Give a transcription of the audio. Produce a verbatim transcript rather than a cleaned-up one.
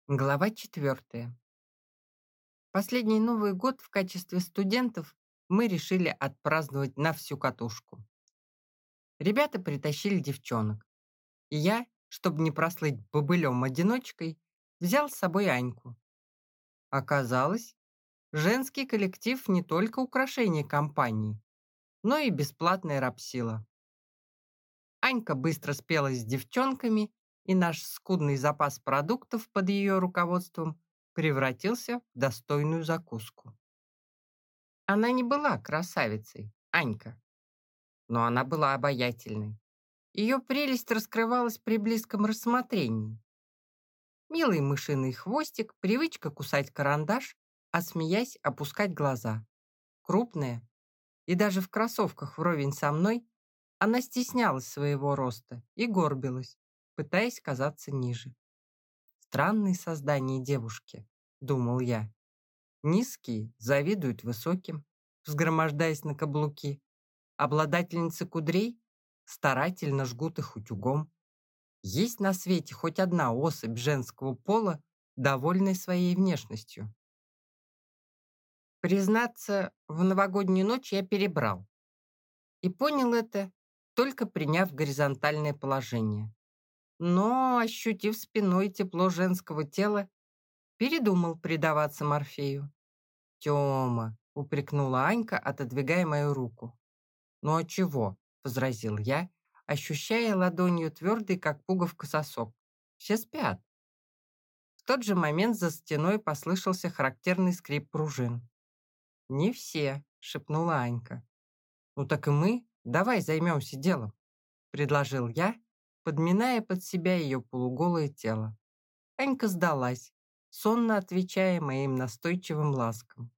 Глава четвертая. Последний Новый год в качестве студентов мы решили отпраздновать на всю катушку. Ребята притащили девчонок. И я, чтобы не прослыть бобылем-одиночкой, взял с собой Аньку. Оказалось, женский коллектив не только украшение компании, но и бесплатная рабсила. Анька быстро спелась с девчонками, и наш скудный запас продуктов под ее руководством превратился в достойную закуску. Она не была красавицей, Анька, но она была обаятельной. Ее прелесть раскрывалась при близком рассмотрении. Милый мышиный хвостик, привычка кусать карандаш, а смеясь опускать глаза. Крупная, и даже в кроссовках вровень со мной, она стеснялась своего роста и горбилась, пытаясь казаться ниже. Странные создания девушки, думал я. Низкие завидуют высоким, взгромождаясь на каблуки. Обладательницы кудрей старательно жгут их утюгом. Есть на свете хоть одна особь женского пола, довольная своей внешностью. Признаться, в новогоднюю ночь я перебрал. И понял это, только приняв горизонтальное положение. Но, ощутив спиной тепло женского тела, передумал предаваться Морфею. «Тёма», — упрекнула Анька, отодвигая мою руку. «Ну а чего?» — возразил я, ощущая ладонью твердый, как пуговка, сосок. «Все спят». В тот же момент за стеной послышался характерный скрип пружин. «Не все», — шепнула Анька. «Ну так и мы, давай займемся делом», — предложил я, подминая под себя ее полуголое тело. Анька сдалась, сонно отвечая моим настойчивым ласкам.